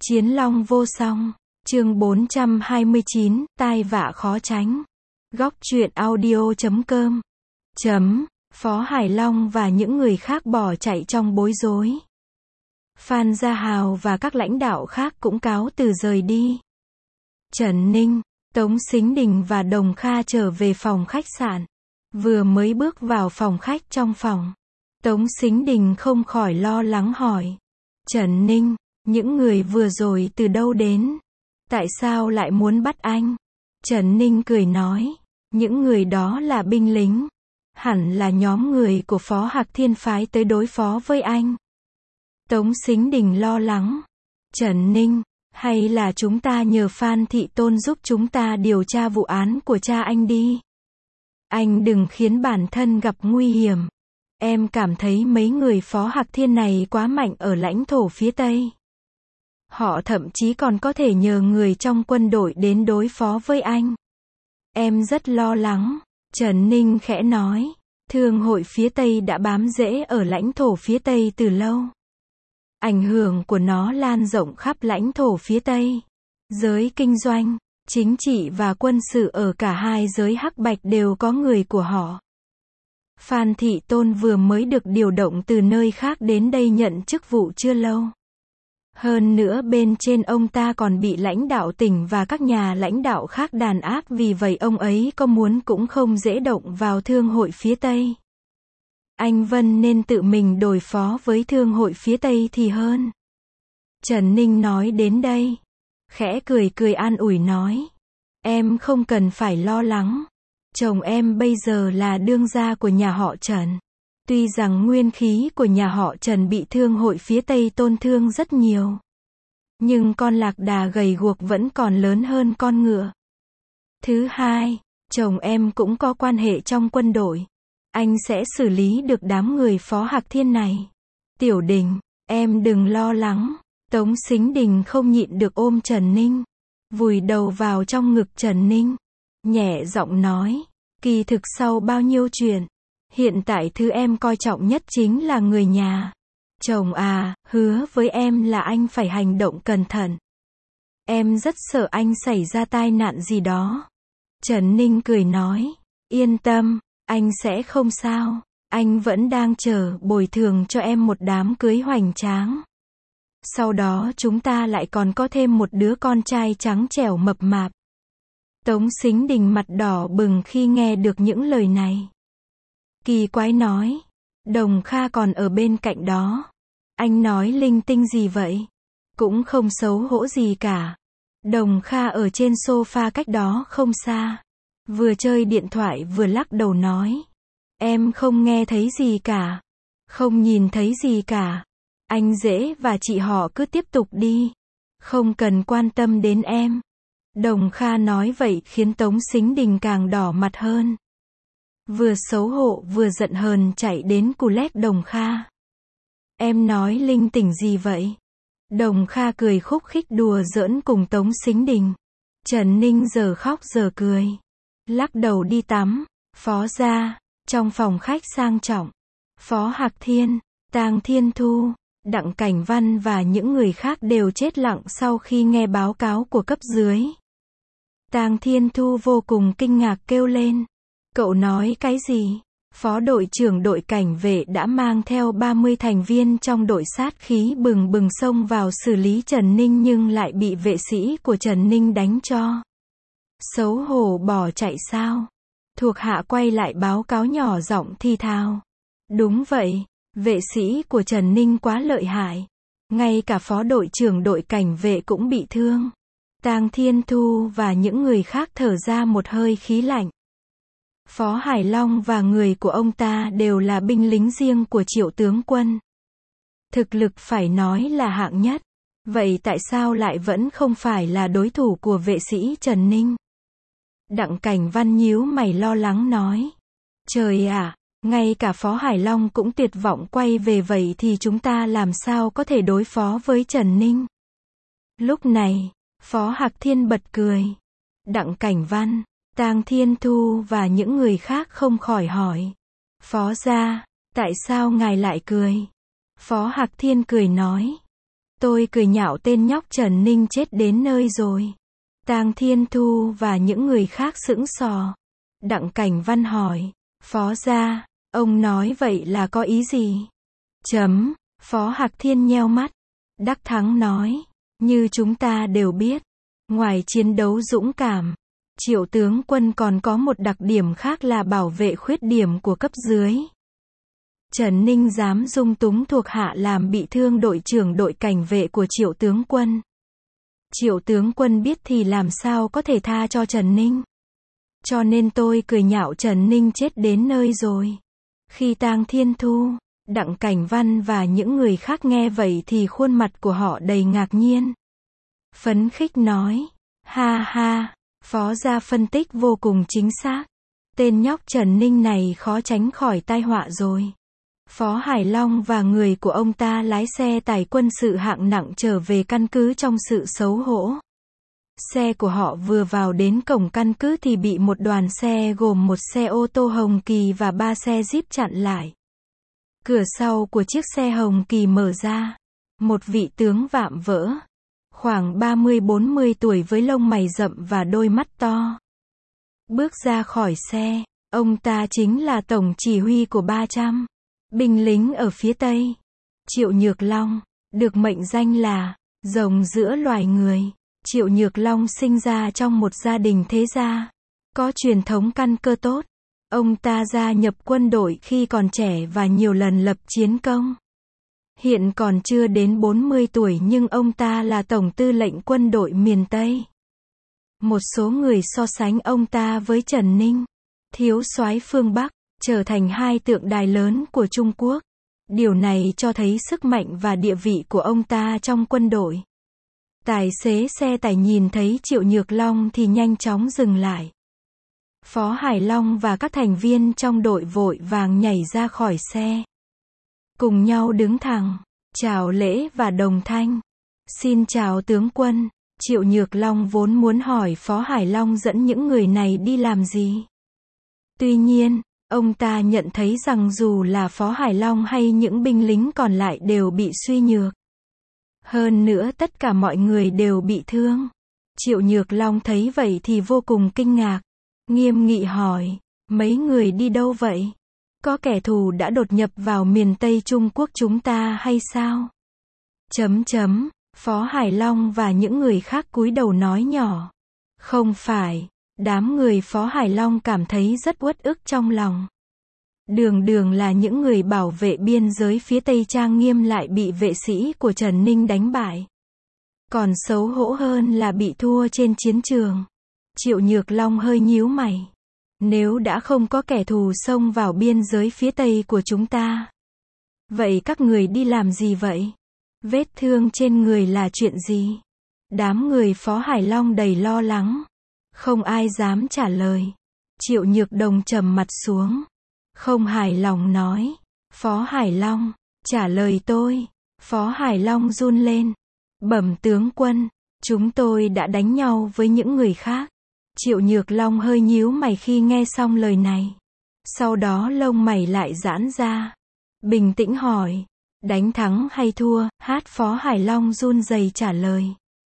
Chiến long vô song. Chương 429, tai vạ khó tránh. Góc truyện audio.com. Phó Hải Long và những người khác bỏ chạy trong bối rối. Phan Gia Hào và các lãnh đạo khác cũng cáo từ rời đi. Trần Ninh, Tống Sính Đình và Đồng Kha trở về phòng khách sạn. Vừa mới bước vào phòng khách, trong phòng, Tống Sính Đình không khỏi lo lắng hỏi: Trần Ninh, những người vừa rồi từ đâu đến? Tại sao lại muốn bắt anh? Trần Ninh cười nói: những người đó là binh lính. Hẳn là nhóm người của Phó Hạc Thiên phái tới đối phó với anh. Tống Sính Đình lo lắng: Trần Ninh, hay là chúng ta nhờ Phan Thị Tôn giúp chúng ta điều tra vụ án của cha anh đi. Anh đừng khiến bản thân gặp nguy hiểm. Em cảm thấy mấy người Phó Hạc Thiên này quá mạnh ở lãnh thổ phía Tây. Họ thậm chí còn có thể nhờ người trong quân đội đến đối phó với anh. Em rất lo lắng. Trần Ninh khẽ nói: Thương hội phía Tây đã bám rễ ở lãnh thổ phía Tây từ lâu. Ảnh hưởng của nó lan rộng khắp lãnh thổ phía Tây. Giới kinh doanh, chính trị và quân sự ở cả hai giới hắc bạch đều có người của họ. Phan Thị Tôn vừa mới được điều động từ nơi khác đến đây nhận chức vụ chưa lâu. Hơn nữa bên trên ông ta còn bị lãnh đạo tỉnh và các nhà lãnh đạo khác đàn áp, vì vậy ông ấy có muốn cũng không dễ động vào thương hội phía Tây. Anh Vân nên tự mình đối phó với thương hội phía Tây thì hơn. Trần Ninh nói đến đây, khẽ cười cười an ủi nói: Em không cần phải lo lắng. Chồng em bây giờ là đương gia của nhà họ Trần. Tuy rằng nguyên khí của nhà họ Trần bị thương hội phía Tây tổn thương rất nhiều, nhưng con lạc đà gầy guộc vẫn còn lớn hơn con ngựa. Thứ hai, chồng em cũng có quan hệ trong quân đội. Anh sẽ xử lý được đám người Phó Hạc Thiên này. Tiểu Đình, em đừng lo lắng. Tống Sính Đình không nhịn được ôm Trần Ninh, vùi đầu vào trong ngực Trần Ninh, nhẹ giọng nói: Kỳ thực sau bao nhiêu chuyện, hiện tại thứ em coi trọng nhất chính là người nhà. Chồng à, hứa với em là anh phải hành động cẩn thận. Em rất sợ anh xảy ra tai nạn gì đó. Trần Ninh cười nói: Yên tâm, anh sẽ không sao. Anh vẫn đang chờ bồi thường cho em một đám cưới hoành tráng. Sau đó chúng ta lại còn có thêm một đứa con trai trắng trẻo mập mạp. Tống Sính Đình mặt đỏ bừng khi nghe được những lời này. Kỳ quái nói: Đồng Kha còn ở bên cạnh đó. Anh nói linh tinh gì vậy? Cũng không xấu hổ gì cả. Đồng Kha ở trên sofa cách đó không xa, vừa chơi điện thoại vừa lắc đầu nói: Em không nghe thấy gì cả. Không nhìn thấy gì cả. Anh Dễ và chị họ cứ tiếp tục đi. Không cần quan tâm đến em. Đồng Kha nói vậy khiến Tống Sính Đình càng đỏ mặt hơn. Vừa xấu hổ vừa giận hờn chạy đến cù lét Đồng Kha. Em nói linh tinh gì vậy? Đồng Kha cười khúc khích đùa giỡn cùng Tống Sính Đình. Trần Ninh giờ khóc giờ cười, lắc đầu đi tắm. Phó gia, trong phòng khách sang trọng, Phó Hạc Thiên, Tang Thiên Thu, Đặng Cảnh Văn và những người khác đều chết lặng sau khi nghe báo cáo của cấp dưới. Tang Thiên Thu vô cùng kinh ngạc kêu lên: Cậu nói cái gì? Phó đội trưởng đội cảnh vệ đã mang theo 30 thành viên trong đội sát khí bừng bừng xông vào xử lý Trần Ninh nhưng lại bị vệ sĩ của Trần Ninh đánh cho. Xấu hổ bỏ chạy sao? Thuộc hạ quay lại báo cáo nhỏ giọng thi thào: Đúng vậy, vệ sĩ của Trần Ninh quá lợi hại. Ngay cả phó đội trưởng đội cảnh vệ cũng bị thương. Tang Thiên Thu và những người khác thở ra một hơi khí lạnh. Phó Hải Long và người của ông ta đều là binh lính riêng của Triệu tướng quân. Thực lực phải nói là hạng nhất. Vậy tại sao lại vẫn không phải là đối thủ của vệ sĩ Trần Ninh? Đặng Cảnh Văn nhíu mày lo lắng nói: Trời ạ, ngay cả Phó Hải Long cũng tuyệt vọng quay về, vậy thì chúng ta làm sao có thể đối phó với Trần Ninh? Lúc này, Phó Hạc Thiên bật cười. Đặng Cảnh Văn, Tang Thiên Thu và những người khác không khỏi hỏi: Phó gia, tại sao ngài lại cười? Phó Hạc Thiên cười nói: Tôi cười nhạo tên nhóc Trần Ninh chết đến nơi rồi. Tang Thiên Thu và những người khác sững sờ. Đặng Cảnh Văn hỏi, Phó gia, ông nói vậy là có ý gì? Phó Hạc Thiên nheo mắt. Đắc Thắng nói, như chúng ta đều biết, ngoài chiến đấu dũng cảm, Triệu tướng quân còn có một đặc điểm khác là bảo vệ khuyết điểm của cấp dưới. Trần Ninh dám dung túng thuộc hạ làm bị thương đội trưởng đội cảnh vệ của Triệu tướng quân. Triệu tướng quân biết thì làm sao có thể tha cho Trần Ninh. Cho nên tôi cười nhạo Trần Ninh chết đến nơi rồi. Khi Tang Thiên Thu, Đặng Cảnh Văn và những người khác nghe vậy thì khuôn mặt của họ đầy ngạc nhiên. Phấn khích nói, ha ha, Phó gia phân tích vô cùng chính xác. Tên nhóc Trần Ninh này khó tránh khỏi tai họa rồi. Phó Hải Long và người của ông ta lái xe tải quân sự hạng nặng trở về căn cứ trong sự xấu hổ. Xe của họ vừa vào đến cổng căn cứ thì bị một đoàn xe gồm một xe ô tô Hồng Kỳ và 3 xe Jeep chặn lại. Cửa sau của chiếc xe Hồng Kỳ mở ra. Một vị tướng vạm vỡ, khoảng 30-40 tuổi với lông mày rậm và đôi mắt to. Bước ra khỏi xe, ông ta chính là tổng chỉ huy của 300 binh lính ở phía Tây. Triệu Nhược Long, được mệnh danh là rồng giữa loài người. Triệu Nhược Long sinh ra trong một gia đình thế gia, có truyền thống căn cơ tốt. Ông ta gia nhập quân đội khi còn trẻ và nhiều lần lập chiến công. Hiện còn chưa đến 40 tuổi nhưng ông ta là tổng tư lệnh quân đội miền Tây. Một số người so sánh ông ta với Trần Ninh, thiếu soái phương Bắc, trở thành hai tượng đài lớn của Trung Quốc. Điều này cho thấy sức mạnh và địa vị của ông ta trong quân đội. Tài xế xe tải nhìn thấy Triệu Nhược Long thì nhanh chóng dừng lại. Phó Hải Long và các thành viên trong đội vội vàng nhảy ra khỏi xe. Cùng nhau đứng thẳng, chào lễ và đồng thanh. Xin chào tướng quân. Triệu Nhược Long vốn muốn hỏi Phó Hải Long dẫn những người này đi làm gì. Tuy nhiên, ông ta nhận thấy rằng dù là Phó Hải Long hay những binh lính còn lại đều bị suy nhược. Hơn nữa tất cả mọi người đều bị thương. Triệu Nhược Long thấy vậy thì vô cùng kinh ngạc. Nghiêm nghị hỏi, mấy người đi đâu vậy? Có kẻ thù đã đột nhập vào miền Tây Trung Quốc chúng ta hay sao? Phó Hải Long và những người khác cúi đầu nói nhỏ. Không phải. Đám người Phó Hải Long cảm thấy rất uất ức trong lòng. Đường là những người bảo vệ biên giới phía Tây trang nghiêm lại bị vệ sĩ của Trần Ninh đánh bại. Còn xấu hổ hơn là bị thua trên chiến trường. Triệu Nhược Long hơi nhíu mày. Nếu đã không có kẻ thù xông vào biên giới phía Tây của chúng ta, vậy các người đi làm gì vậy? Vết thương trên người là chuyện gì? Đám người Phó Hải Long đầy lo lắng. Không ai dám trả lời. Triệu Nhược Đồng trầm mặt xuống. Không hài lòng nói. Phó Hải Long, trả lời tôi. Phó Hải Long run lên. Bẩm tướng quân, chúng tôi đã đánh nhau với những người khác. Triệu Nhược Long hơi nhíu mày khi nghe xong lời này. Sau đó lông mày lại giãn ra. Bình tĩnh hỏi. Đánh thắng hay thua? Hát Phó Hải Long run rẩy trả lời.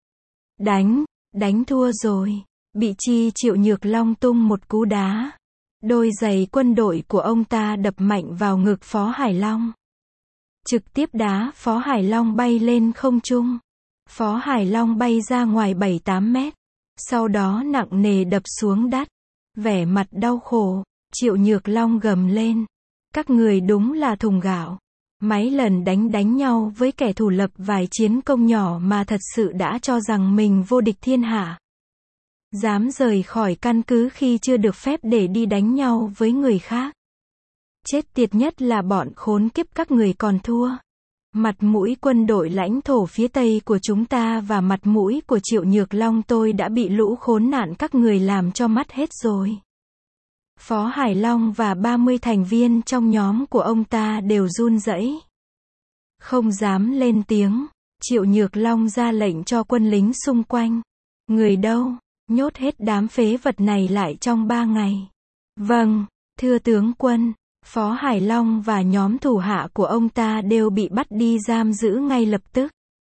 Đánh thua rồi. Bị chi Triệu Nhược Long tung một cú đá. Đôi giày quân đội của ông ta đập mạnh vào ngực Phó Hải Long. Trực tiếp đá Phó Hải Long bay lên không trung. Phó Hải Long bay ra ngoài 7-8 mét. Sau đó nặng nề đập xuống đất. Vẻ mặt đau khổ, Triệu Nhược Long gầm lên. Các người đúng là thùng gạo. Mấy lần đánh nhau với kẻ thù lập vài chiến công nhỏ mà thật sự đã cho rằng mình vô địch thiên hạ. Dám rời khỏi căn cứ khi chưa được phép để đi đánh nhau với người khác. Chết tiệt nhất là bọn khốn kiếp các người còn thua. Mặt mũi quân đội lãnh thổ phía Tây của chúng ta và mặt mũi của Triệu Nhược Long tôi đã bị lũ khốn nạn các người làm cho mất hết rồi. Phó Hải Long và 30 thành viên trong nhóm của ông ta đều run rẩy. Không dám lên tiếng. Triệu Nhược Long ra lệnh cho quân lính xung quanh. Người đâu? Nhốt hết đám phế vật này lại trong 3 ngày. Vâng, thưa tướng quân. Phó Hải Long và nhóm thủ hạ của ông ta đều bị bắt đi giam giữ ngay lập tức.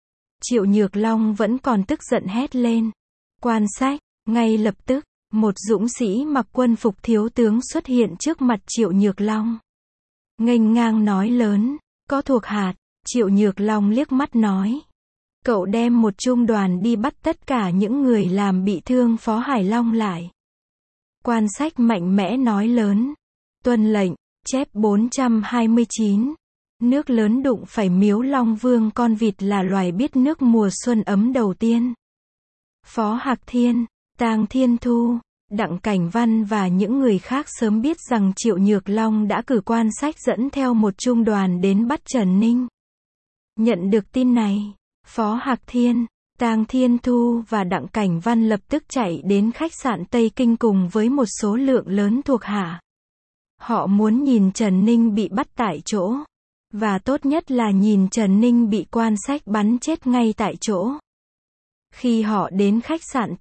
Triệu Nhược Long vẫn còn tức giận hét lên. Quan Sách, ngay lập tức, một dũng sĩ mặc quân phục thiếu tướng xuất hiện trước mặt Triệu Nhược Long. Nghênh ngang nói lớn, có thuộc hạ. Triệu Nhược Long liếc mắt nói. Cậu đem một trung đoàn đi bắt tất cả những người làm bị thương Phó Hải Long lại. Quan Sách mạnh mẽ nói lớn. Tuân lệnh, chép 429. Nước lớn đụng phải miếu Long Vương, con vịt là loài biết nước mùa xuân ấm đầu tiên. Phó Hạc Thiên, Tang Thiên Thu, Đặng Cảnh Văn và những người khác sớm biết rằng Triệu Nhược Long đã cử Quan Sách dẫn theo một trung đoàn đến bắt Trần Ninh. Nhận được tin này, Phó Hạc Thiên, Tang Thiên Thu và Đặng Cảnh Văn lập tức chạy đến khách sạn Tây Kinh cùng với một số lượng lớn thuộc hạ. Họ muốn nhìn Trần Ninh bị bắt tại chỗ. Và tốt nhất là nhìn Trần Ninh bị Quan Sách bắn chết ngay tại chỗ. Khi họ đến khách sạn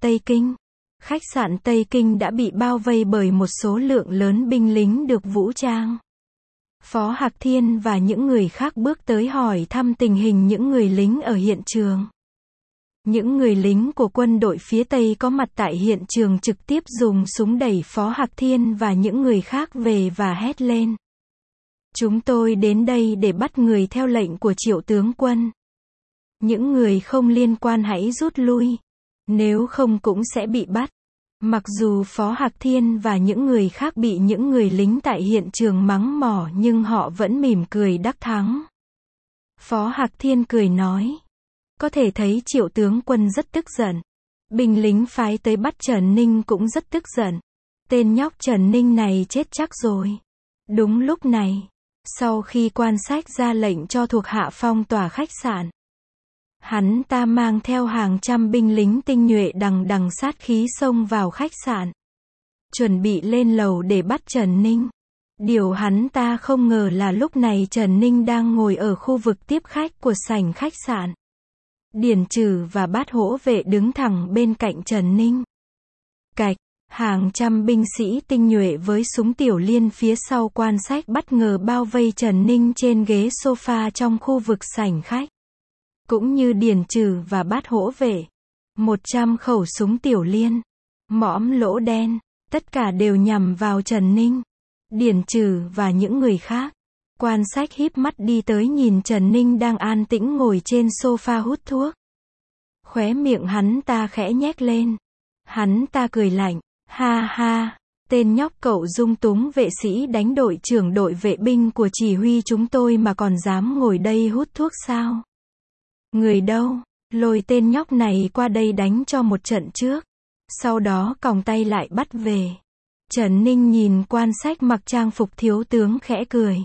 Tây Kinh đã bị bao vây bởi một số lượng lớn binh lính được vũ trang. Phó Hạc Thiên và những người khác bước tới hỏi thăm tình hình những người lính ở hiện trường. Những người lính của quân đội phía Tây có mặt tại hiện trường trực tiếp dùng súng đẩy Phó Hạc Thiên và những người khác về và hét lên. Chúng tôi đến đây để bắt người theo lệnh của Triệu tướng quân. Những người không liên quan hãy rút lui. Nếu không cũng sẽ bị bắt. Mặc dù Phó Hạc Thiên và những người khác bị những người lính tại hiện trường mắng mỏ nhưng họ vẫn mỉm cười đắc thắng. Phó Hạc Thiên cười nói. Có thể thấy Triệu tướng quân rất tức giận. Binh lính phái tới bắt Trần Ninh cũng rất tức giận. Tên nhóc Trần Ninh này chết chắc rồi. Đúng lúc này, sau khi Quan Sách ra lệnh cho thuộc hạ phong tỏa khách sạn, hắn ta mang theo hàng trăm binh lính tinh nhuệ đằng đằng sát khí xông vào khách sạn, chuẩn bị lên lầu để bắt Trần Ninh. Điều hắn ta không ngờ là lúc này Trần Ninh đang ngồi ở khu vực tiếp khách của sảnh khách sạn. Điền Trừ và Bát Hỗ Vệ đứng thẳng bên cạnh Trần Ninh. Cạch, hàng trăm binh sĩ tinh nhuệ với súng tiểu liên phía sau Quan Sách bất ngờ bao vây Trần Ninh trên ghế sofa trong khu vực sảnh khách. Cũng như Điền Trừ và Bát Hỗ Vệ, 100 khẩu súng tiểu liên, mõm lỗ đen, tất cả đều nhằm vào Trần Ninh, Điền Trừ và những người khác. Quan Sách híp mắt đi tới nhìn Trần Ninh đang an tĩnh ngồi trên sofa hút thuốc. Khóe miệng hắn ta khẽ nhếch lên. Hắn ta cười lạnh. Ha ha, tên nhóc cậu dung túng vệ sĩ đánh đội trưởng đội vệ binh của chỉ huy chúng tôi mà còn dám ngồi đây hút thuốc sao? Người đâu? Lôi tên nhóc này qua đây đánh cho một trận trước. Sau đó còng tay lại bắt về. Trần Ninh nhìn Quan Sách mặc trang phục thiếu tướng khẽ cười.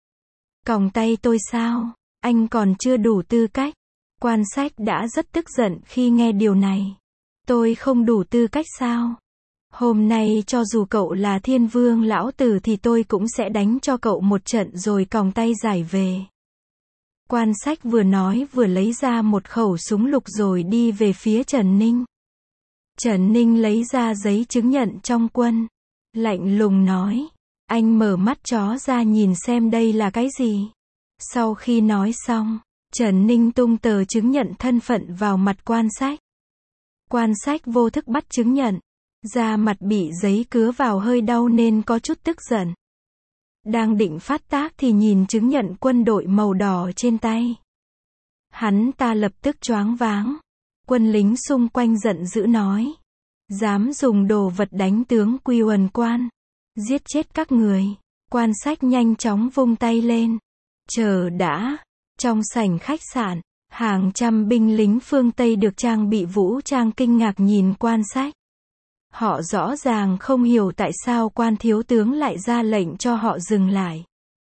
Còng tay tôi sao? Anh còn chưa đủ tư cách. Quan Sách đã rất tức giận khi nghe điều này. Tôi không đủ tư cách sao? Hôm nay cho dù cậu là Thiên Vương lão tử thì tôi cũng sẽ đánh cho cậu một trận rồi còng tay giải về. Quan Sách vừa nói vừa lấy ra một khẩu súng lục rồi đi về phía Trần Ninh. Trần Ninh lấy ra giấy chứng nhận trong quân. Lạnh lùng nói. Anh mở mắt chó ra nhìn xem đây là cái gì. Sau khi nói xong, Trần Ninh tung tờ chứng nhận thân phận vào mặt Quan Sách. Quan Sách vô thức bắt chứng nhận. Da mặt bị giấy cứa vào hơi đau nên có chút tức giận. Đang định phát tác thì nhìn chứng nhận quân đội màu đỏ trên tay. Hắn ta lập tức choáng váng. Quân lính xung quanh giận dữ nói. Dám dùng đồ vật đánh tướng Quy Uẩn Quan. Giết chết các người. Quan Sách nhanh chóng vung tay lên. Chờ đã. Trong sảnh khách sạn, hàng trăm binh lính phương Tây được trang bị vũ trang kinh ngạc nhìn Quan Sách. Họ rõ ràng không hiểu tại sao Quan thiếu tướng lại ra lệnh cho họ dừng lại.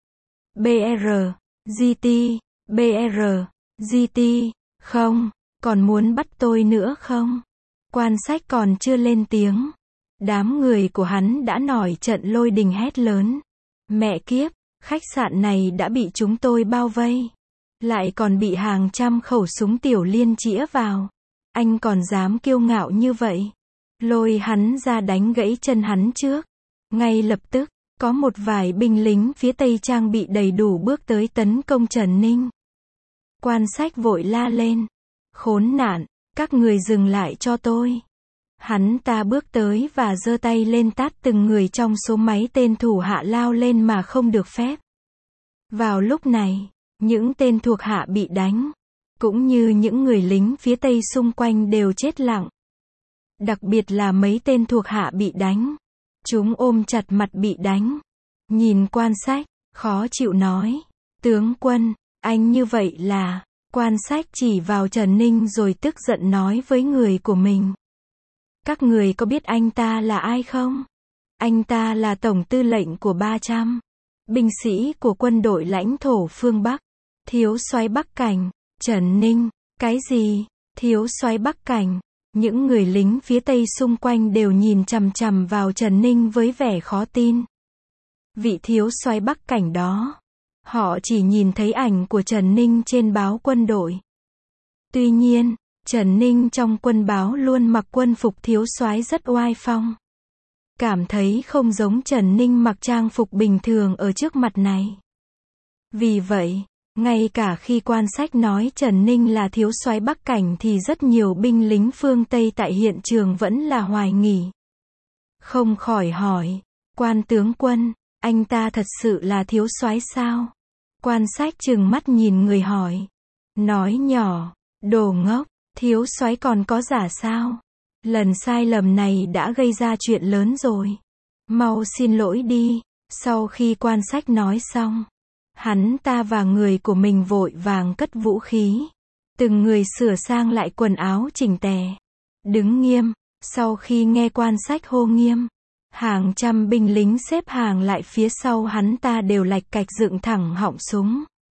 BR, GT, BR, GT, không, còn muốn bắt tôi nữa không? Quan Sách còn chưa lên tiếng. Đám người của hắn đã nổi trận lôi đình hét lớn. Mẹ kiếp, khách sạn này đã bị chúng tôi bao vây. Lại còn bị hàng trăm khẩu súng tiểu liên chĩa vào. Anh còn dám kiêu ngạo như vậy? Lôi hắn ra đánh gãy chân hắn trước. Ngay lập tức, có một vài binh lính phía Tây trang bị đầy đủ bước tới tấn công Trần Ninh. Quan Sách vội la lên. Khốn nạn, các người dừng lại cho tôi. Hắn ta bước tới và giơ tay lên tát từng người trong số mấy tên thủ hạ lao lên mà không được phép. Vào lúc này, những tên thuộc hạ bị đánh, cũng như những người lính phía Tây xung quanh đều chết lặng. Đặc biệt là mấy tên thuộc hạ bị đánh. Chúng ôm chặt mặt bị đánh. Nhìn Quan Sách, khó chịu nói. Tướng quân, anh như vậy là... Quan Sách chỉ vào Trần Ninh rồi tức giận nói với người của mình. Các người có biết anh ta là ai không? Anh ta là tổng tư lệnh của 300 binh sĩ của quân đội lãnh thổ phương Bắc. Thiếu soái Bắc Cảnh. Trần Ninh, cái gì? Thiếu soái Bắc Cảnh? Những người lính phía Tây xung quanh đều nhìn chằm chằm vào Trần Ninh với vẻ khó tin. Vị thiếu soái Bắc Cảnh đó. Họ chỉ nhìn thấy ảnh của Trần Ninh trên báo quân đội. Tuy nhiên, Trần Ninh trong quân báo luôn mặc quân phục thiếu soái rất oai phong. Cảm thấy không giống Trần Ninh mặc trang phục bình thường ở trước mặt này. Vì vậy, ngay cả khi Quan Sách nói Trần Ninh là thiếu soái Bắc Cảnh thì rất nhiều binh lính phương Tây tại hiện trường vẫn là hoài nghi. Không khỏi hỏi, Quan tướng quân, anh ta thật sự là thiếu soái sao? Quan Sách trừng mắt nhìn người hỏi. Nói nhỏ, đồ ngốc, thiếu soái còn có giả sao? Lần sai lầm này đã gây ra chuyện lớn rồi. Mau xin lỗi đi. Sau khi Quan Sách nói xong, hắn ta và người của mình vội vàng cất vũ khí. Từng người sửa sang lại quần áo chỉnh tề. Đứng nghiêm. Sau khi nghe Quan Sách hô nghiêm, hàng trăm binh lính xếp hàng lại phía sau hắn ta đều lạch cạch dựng thẳng họng súng.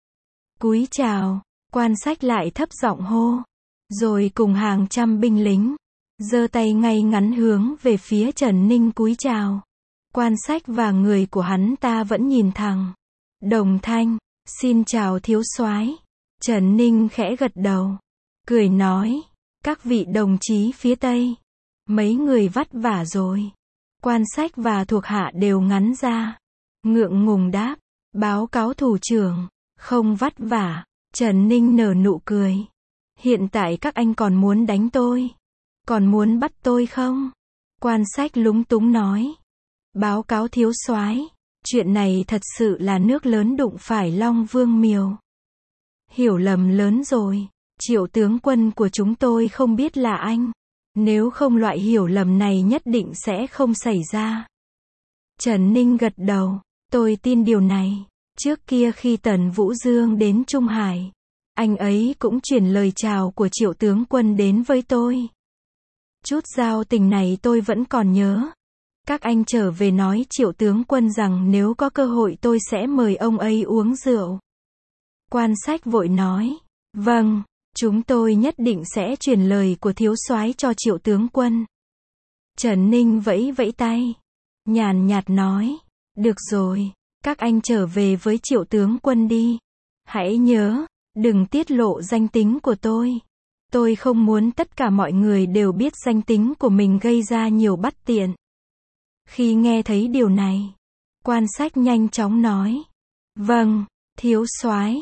Cúi chào. Quan Sách lại thấp giọng hô. Rồi cùng hàng trăm binh lính giơ tay ngay ngắn hướng về phía Trần Ninh cúi chào. Quan Sách và người của hắn ta vẫn nhìn thẳng. Đồng thanh, xin chào thiếu soái. Trần Ninh khẽ gật đầu, cười nói, các vị đồng chí phía Tây, mấy người vất vả rồi. Quan Sách và thuộc hạ đều ngắn ra, ngượng ngùng đáp, báo cáo thủ trưởng, không vất vả. Trần Ninh nở nụ cười. Hiện tại các anh còn muốn đánh tôi? Còn muốn bắt tôi không? Quan Sách lúng túng nói. Báo cáo thiếu soái, chuyện này thật sự là nước lớn đụng phải Long Vương Miều. Hiểu lầm lớn rồi. Triệu tướng quân của chúng tôi không biết là anh. Nếu không loại hiểu lầm này nhất định sẽ không xảy ra. Trần Ninh gật đầu. Tôi tin điều này. Trước kia khi Tần Vũ Dương đến Trung Hải, anh ấy cũng chuyển lời chào của Triệu tướng quân đến với tôi. Chút giao tình này tôi vẫn còn nhớ. Các anh trở về nói Triệu tướng quân rằng nếu có cơ hội tôi sẽ mời ông ấy uống rượu. Quan Sách vội nói. Vâng, chúng tôi nhất định sẽ truyền lời của thiếu soái cho Triệu tướng quân. Trần Ninh vẫy vẫy tay. Nhàn nhạt nói. Được rồi, các anh trở về với Triệu tướng quân đi. Hãy nhớ, đừng tiết lộ danh tính của tôi. Tôi không muốn tất cả mọi người đều biết danh tính của mình gây ra nhiều bất tiện. Khi nghe thấy điều này, Quan Sách nhanh chóng nói. Vâng, thiếu soái.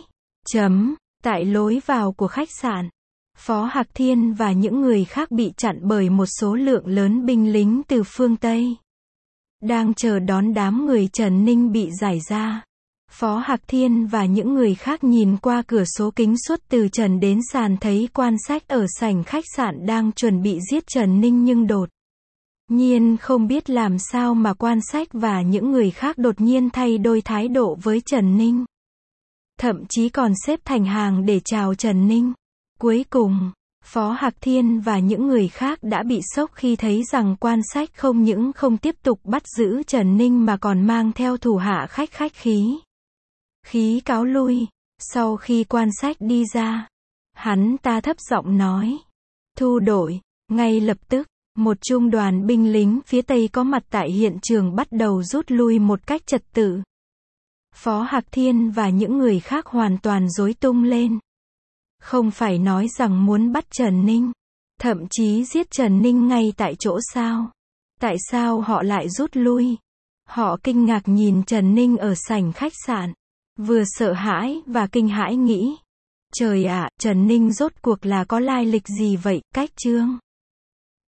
Tại lối vào của khách sạn, Phó Hạc Thiên và những người khác bị chặn bởi một số lượng lớn binh lính từ phương Tây. Đang chờ đón đám người Trần Ninh bị giải ra. Phó Hạc Thiên và những người khác nhìn qua cửa số kính suốt từ trần đến sàn thấy Quan Sách ở sảnh khách sạn đang chuẩn bị giết Trần Ninh nhưng đột nhiên không biết làm sao mà Quan Sách và những người khác đột nhiên thay đổi thái độ với Trần Ninh. Thậm chí còn xếp thành hàng để chào Trần Ninh. Cuối cùng, Phó Hạc Thiên và những người khác đã bị sốc khi thấy rằng Quan Sách không những không tiếp tục bắt giữ Trần Ninh mà còn mang theo thủ hạ khách khí cáo lui. Sau khi Quan Sách đi ra, hắn ta thấp giọng nói. Thu đội. Ngay lập tức, một trung đoàn binh lính phía Tây có mặt tại hiện trường bắt đầu rút lui một cách trật tự. Phó Hạc Thiên và những người khác hoàn toàn rối tung lên. Không phải nói rằng muốn bắt Trần Ninh, thậm chí giết Trần Ninh ngay tại chỗ sao? Tại sao họ lại rút lui? Họ kinh ngạc nhìn Trần Ninh ở sảnh khách sạn, vừa sợ hãi và kinh hãi nghĩ, Trời ạ, Trần Ninh rốt cuộc là có lai lịch gì vậy, cách chương.